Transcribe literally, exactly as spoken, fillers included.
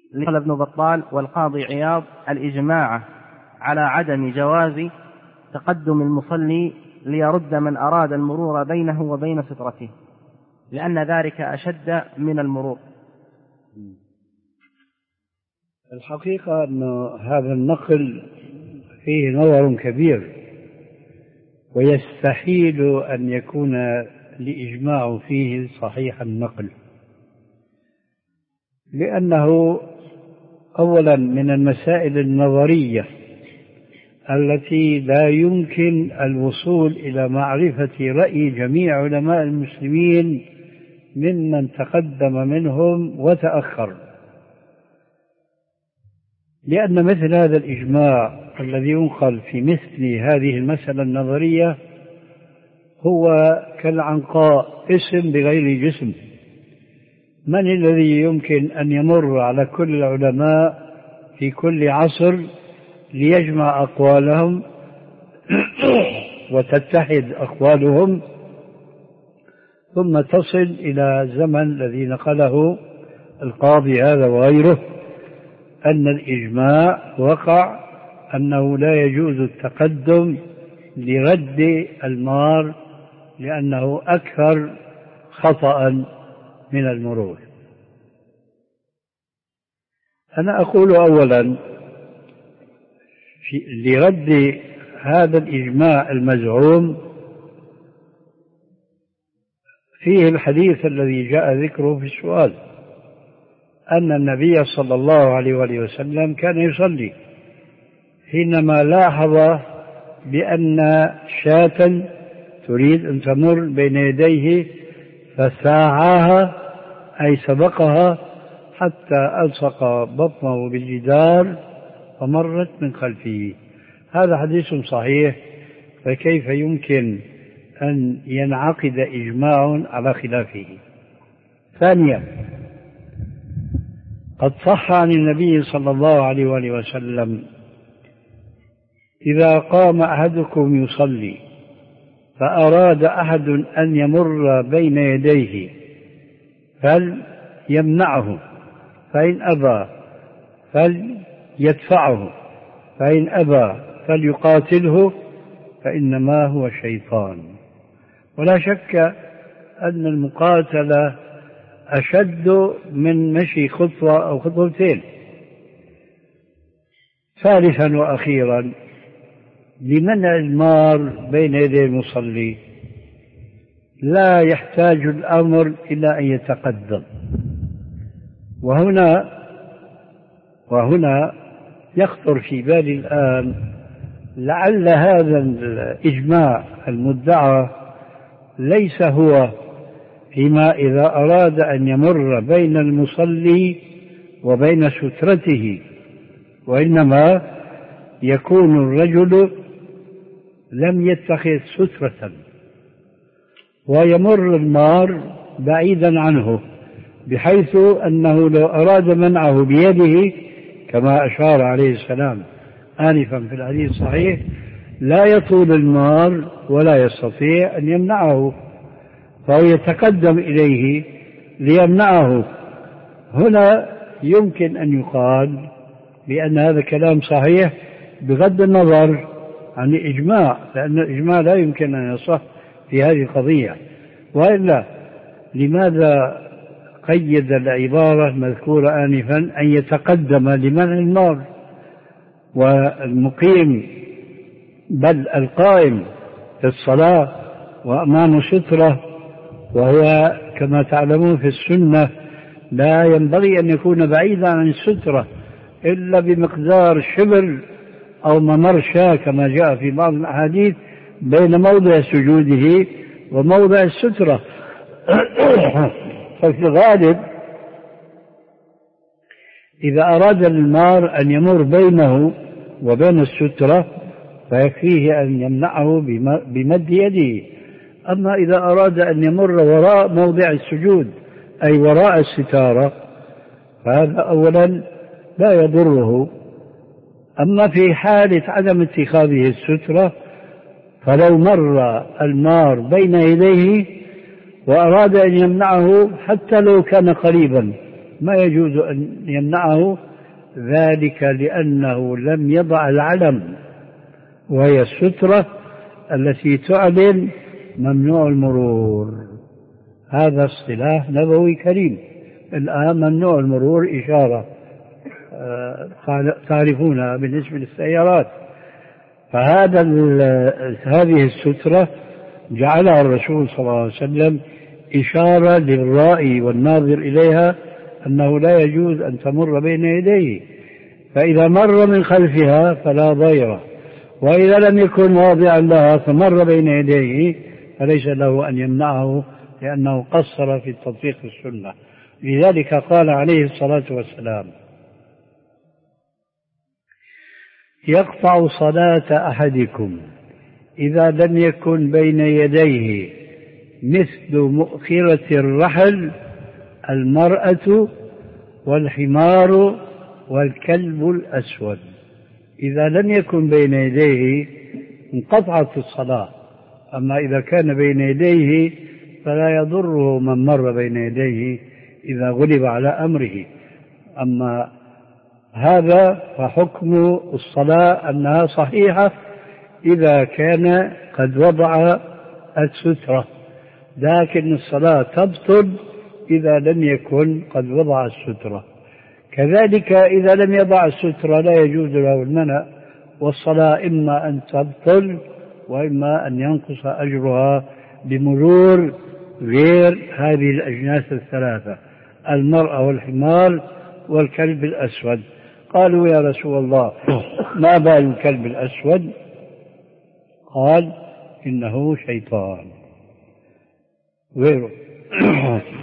قال ابن بطال والقاضي عياض الإجماع على عدم جواز تقدم المصلي ليرد من أراد المرور بينه وبين سترته، لأن ذلك أشد من المرور. الحقيقة أن هذا النقل فيه نظر كبير، ويستحيل أن يكون الإجماع فيه صحيح النقل، لأنه أولا من المسائل النظرية التي لا يمكن الوصول إلى معرفة رأي جميع علماء المسلمين ممن تقدم منهم وتأخر، لأن مثل هذا الإجماع الذي ينقل في مثل هذه المسألة النظرية هو كالعنقاء، اسم بغير جسم. من الذي يمكن أن يمر على كل العلماء في كل عصر ليجمع أقوالهم وتتحد أقوالهم ثم تصل إلى الزمن الذي نقله القاضي هذا وغيره أن الإجماع وقع أنه لا يجوز التقدم لرد المار لأنه أكثر خطأ من المرور؟ أنا أقول أولا لرد هذا الإجماع المزعوم فيه الحديث الذي جاء ذكره في السؤال، أن النبي صلى الله عليه وآله وسلم كان يصلي حينما لاحظ بأن شاة تريد أن تمر بين يديه فساعاها أي سبقها حتى ألصق بطنه بالجدار فمرت من خلفه. هذا حديث صحيح، فكيف يمكن أن ينعقد إجماع على خلافه؟ ثانيا، قد صح عن النبي صلى الله عليه وآله وسلم إذا قام أحدكم يصلي فأراد أحد أن يمر بين يديه فليمنعه، فإن أبى فليدفعه، فإن أبى فليقاتله، فإنما هو شيطان. ولا شك أن المقاتلة أشد من مشي خطوة أو خطوتين. ثالثا وأخيرا، لمنع المار بين يدي المصلي لا يحتاج الأمر إلى أن يتقدم. وهنا وهنا يخطر في بالي الآن لعل هذا الإجماع المدعى ليس هو فيما إذا أراد أن يمر بين المصلي وبين سترته، وإنما يكون الرجل لم يتخذ سترة ويمر المار بعيدا عنه، بحيث أنه لو أراد منعه بيده كما أشار عليه السلام آنفا في الحديث الصحيح لا يطول المار ولا يستطيع أن يمنعه، فهو يتقدم إليه ليمنعه. هنا يمكن أن يقال بأن هذا كلام صحيح بغض النظر عن الإجماع، لأن الإجماع لا يمكن أن يصح في هذه القضية. وإلا لماذا قيد العبارة المذكورة آنفا أن يتقدم لمنع المار؟ والمقيم بل القائم في الصلاة وأمام سترة، وهو كما تعلمون في السنة لا ينبغي أن يكون بعيدا عن السترة إلا بمقدار شبر أو ممرشة كما جاء في بعض الأحاديث بين موضع سجوده وموضع السترة. ففي الغالب إذا أراد المار أن يمر بينه وبين السترة فيكفيه أن يمنعه بمد يده. أما إذا أراد أن يمر وراء موضع السجود أي وراء الستارة فهذا أولا لا يضره. أما في حالة عدم اتخاذه السترة فلو مر المار بين يديه وأراد أن يمنعه حتى لو كان قريبا ما يجوز أن يمنعه، ذلك لأنه لم يضع العلم وهي السترة التي تعلن ممنوع المرور. هذا اصطلاح نبوي كريم. الآن ممنوع المرور إشارة تعرفونها بالنسبة للسيارات، فهذا هذه السترة جعلها الرسول صلى الله عليه وسلم إشارة للرائي والناظر إليها أنه لا يجوز أن تمر بين يديه، فإذا مر من خلفها فلا ضير، وإذا لم يكن واضعا لها فمر بين يديه فليس له أن يمنعه لأنه قصر في تطبيق السنة. لذلك قال عليه الصلاة والسلام: يقطع صلاة أحدكم إذا لم يكن بين يديه مثل مؤخرة الرحل المرأة والحمار والكلب الأسود. إذا لم يكن بين يديه انقطعت الصلاة، أما إذا كان بين يديه فلا يضره من مر بين يديه إذا غلب على أمره. أما هذا فحكم الصلاة أنها صحيحة إذا كان قد وضع السترة، لكن الصلاة تبطل إذا لم يكن قد وضع السترة. كذلك إذا لم يضع السترة لا يجوز له المنع، والصلاة إما أن تبطل وإما أن ينقص أجرها بمرور غير هذه الأجناس الثلاثة: المرأة والحمار والكلب الأسود. قالوا: يا رسول الله، ما بال الكلب الأسود؟ قال: إنه شيطان غيره.